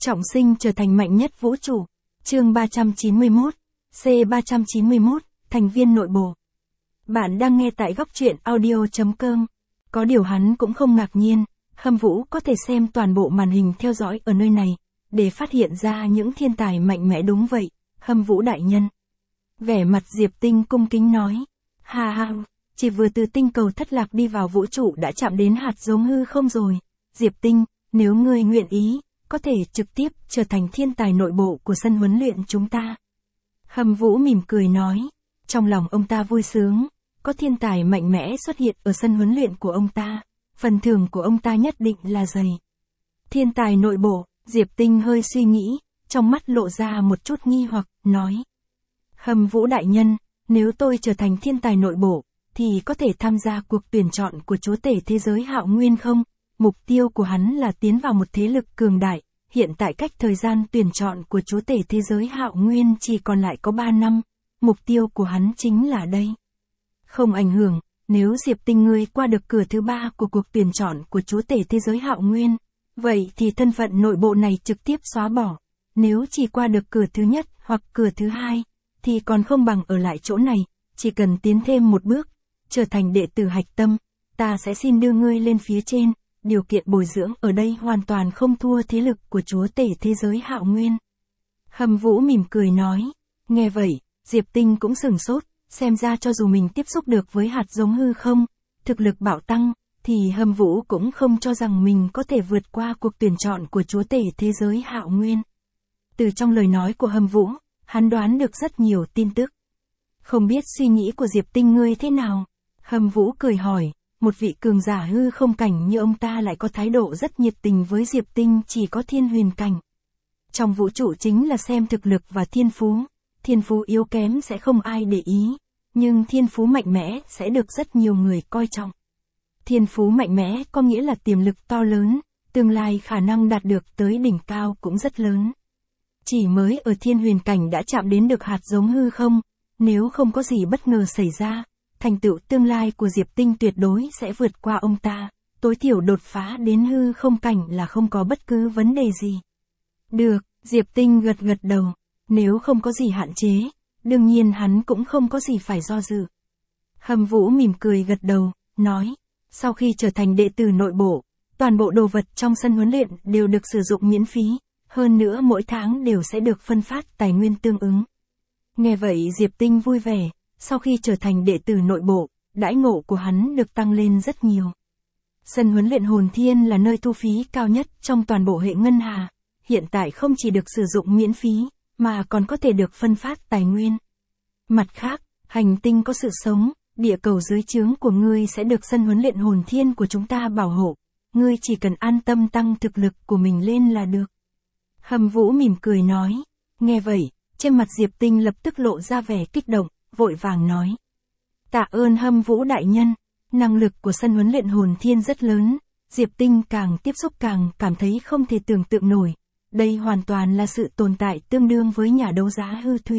Trọng sinh trở thành mạnh nhất vũ trụ. Chương 391, C391, thành viên nội bộ. Bạn đang nghe tại góc truyện audio.com. Có điều hắn cũng không ngạc nhiên, Hâm Vũ có thể xem toàn bộ màn hình theo dõi ở nơi này, để phát hiện ra những thiên tài mạnh mẽ. Đúng vậy, Hâm Vũ đại nhân. Vẻ mặt Diệp Tinh cung kính nói. Ha ha, chỉ vừa từ tinh cầu thất lạc đi vào vũ trụ đã chạm đến hạt giống hư không rồi. Diệp Tinh, nếu ngươi nguyện ý, có thể trực tiếp trở thành thiên tài nội bộ của sân huấn luyện chúng ta. Hâm Vũ mỉm cười nói. Trong lòng ông ta vui sướng, có thiên tài mạnh mẽ xuất hiện ở sân huấn luyện của ông ta, phần thưởng của ông ta nhất định là dày. Thiên tài nội bộ, Diệp Tinh hơi suy nghĩ, trong mắt lộ ra một chút nghi hoặc, nói. Hâm Vũ đại nhân, nếu tôi trở thành thiên tài nội bộ, thì có thể tham gia cuộc tuyển chọn của chúa tể thế giới Hạo Nguyên không? Mục tiêu của hắn là tiến vào một thế lực cường đại, hiện tại cách thời gian tuyển chọn của chúa tể thế giới Hạo Nguyên chỉ còn lại có 3 năm, mục tiêu của hắn chính là đây. Không ảnh hưởng, nếu Diệp Tinh ngươi qua được cửa thứ 3 của cuộc tuyển chọn của chúa tể thế giới Hạo Nguyên, vậy thì thân phận nội bộ này trực tiếp xóa bỏ. Nếu chỉ qua được cửa thứ nhất hoặc cửa thứ 2, thì còn không bằng ở lại chỗ này, chỉ cần tiến thêm một bước, trở thành đệ tử hạch tâm, ta sẽ xin đưa ngươi lên phía trên. Điều kiện bồi dưỡng ở đây hoàn toàn không thua thế lực của chúa tể thế giới Hạo Nguyên. Hâm Vũ mỉm cười nói. Nghe vậy, Diệp Tinh cũng sửng sốt, xem ra cho dù mình tiếp xúc được với hạt giống hư không, thực lực bạo tăng, thì Hâm Vũ cũng không cho rằng mình có thể vượt qua cuộc tuyển chọn của chúa tể thế giới Hạo Nguyên. Từ trong lời nói của Hâm Vũ, hắn đoán được rất nhiều tin tức. Không biết suy nghĩ của Diệp Tinh ngươi thế nào? Hâm Vũ cười hỏi. Một vị cường giả hư không cảnh như ông ta lại có thái độ rất nhiệt tình với Diệp Tinh, chỉ có thiên huyền cảnh. Trong vũ trụ chính là xem thực lực và thiên phú yếu kém sẽ không ai để ý, nhưng thiên phú mạnh mẽ sẽ được rất nhiều người coi trọng. Thiên phú mạnh mẽ có nghĩa là tiềm lực to lớn, tương lai khả năng đạt được tới đỉnh cao cũng rất lớn. Chỉ mới ở thiên huyền cảnh đã chạm đến được hạt giống hư không, nếu không có gì bất ngờ xảy ra, thành tựu tương lai của Diệp Tinh tuyệt đối sẽ vượt qua ông ta, tối thiểu đột phá đến hư không cảnh là không có bất cứ vấn đề gì. Được, Diệp Tinh gật gật đầu, nếu không có gì hạn chế, đương nhiên hắn cũng không có gì phải do dự. Hâm Vũ mỉm cười gật đầu, nói, sau khi trở thành đệ tử nội bộ, toàn bộ đồ vật trong sân huấn luyện đều được sử dụng miễn phí, hơn nữa mỗi tháng đều sẽ được phân phát tài nguyên tương ứng. Nghe vậy Diệp Tinh vui vẻ. Sau khi trở thành đệ tử nội bộ, đãi ngộ của hắn được tăng lên rất nhiều. Sân huấn luyện Hồn Thiên là nơi thu phí cao nhất trong toàn bộ hệ ngân hà, hiện tại không chỉ được sử dụng miễn phí, mà còn có thể được phân phát tài nguyên. Mặt khác, hành tinh có sự sống, địa cầu dưới trướng của ngươi sẽ được sân huấn luyện Hồn Thiên của chúng ta bảo hộ, ngươi chỉ cần an tâm tăng thực lực của mình lên là được. Hâm Vũ mỉm cười nói, nghe vậy, trên mặt Diệp Tinh lập tức lộ ra vẻ kích động. Vội vàng nói. Tạ ơn Hâm Vũ đại nhân, năng lực của sân huấn luyện Hồn Thiên rất lớn, Diệp Tinh càng tiếp xúc càng cảm thấy không thể tưởng tượng nổi, đây hoàn toàn là sự tồn tại tương đương với nhà đấu giá hư thủy.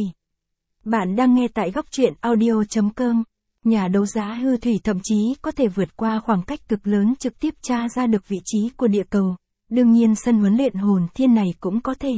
Bạn đang nghe tại góc truyện audio.com, nhà đấu giá hư thủy thậm chí có thể vượt qua khoảng cách cực lớn trực tiếp tra ra được vị trí của địa cầu, đương nhiên sân huấn luyện Hồn Thiên này cũng có thể.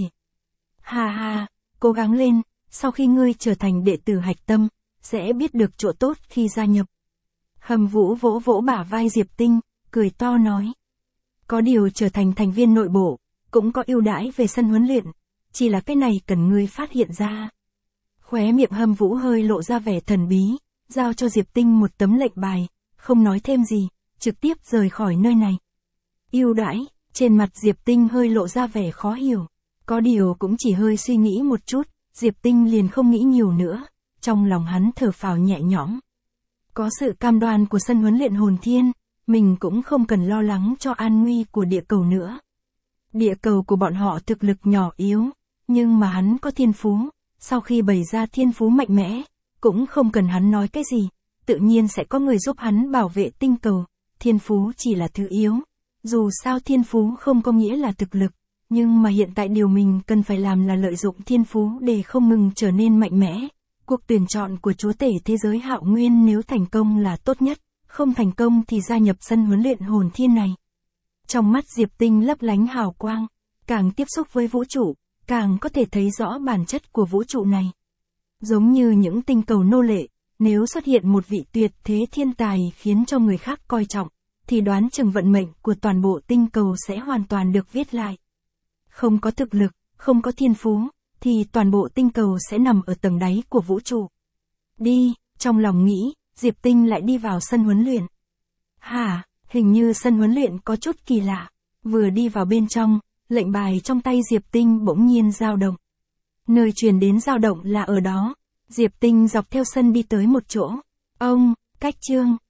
Ha ha, cố gắng lên. Sau khi ngươi trở thành đệ tử hạch tâm, sẽ biết được chỗ tốt khi gia nhập. Hâm Vũ vỗ vỗ bả vai Diệp Tinh, cười to nói. Có điều trở thành thành viên nội bộ, cũng có ưu đãi về sân huấn luyện, chỉ là cái này cần ngươi phát hiện ra. Khóe miệng Hâm Vũ hơi lộ ra vẻ thần bí, giao cho Diệp Tinh một tấm lệnh bài, không nói thêm gì, trực tiếp rời khỏi nơi này. Ưu đãi, trên mặt Diệp Tinh hơi lộ ra vẻ khó hiểu, có điều cũng chỉ hơi suy nghĩ một chút. Diệp Tinh liền không nghĩ nhiều nữa, trong lòng hắn thở phào nhẹ nhõm. Có sự cam đoan của sân huấn luyện Hồn Thiên, mình cũng không cần lo lắng cho an nguy của địa cầu nữa. Địa cầu của bọn họ thực lực nhỏ yếu, nhưng mà hắn có thiên phú, sau khi bày ra thiên phú mạnh mẽ, cũng không cần hắn nói cái gì, tự nhiên sẽ có người giúp hắn bảo vệ tinh cầu, thiên phú chỉ là thứ yếu. Dù sao thiên phú không có nghĩa là thực lực. Nhưng mà hiện tại điều mình cần phải làm là lợi dụng thiên phú để không ngừng trở nên mạnh mẽ. Cuộc tuyển chọn của chúa tể thế giới Hạo Nguyên nếu thành công là tốt nhất, không thành công thì gia nhập sân huấn luyện Hồn Thiên này. Trong mắt Diệp Tinh lấp lánh hào quang, càng tiếp xúc với vũ trụ, càng có thể thấy rõ bản chất của vũ trụ này. Giống như những tinh cầu nô lệ, nếu xuất hiện một vị tuyệt thế thiên tài khiến cho người khác coi trọng, thì đoán chừng vận mệnh của toàn bộ tinh cầu sẽ hoàn toàn được viết lại. Không có thực lực, không có thiên phú, thì toàn bộ tinh cầu sẽ nằm ở tầng đáy của vũ trụ. Đi, trong lòng nghĩ, Diệp Tinh lại đi vào sân huấn luyện. Hả, hình như sân huấn luyện có chút kỳ lạ. Vừa đi vào bên trong, lệnh bài trong tay Diệp Tinh bỗng nhiên dao động. Nơi truyền đến dao động là ở đó. Diệp Tinh dọc theo sân đi tới một chỗ. Ông, Cách Trương,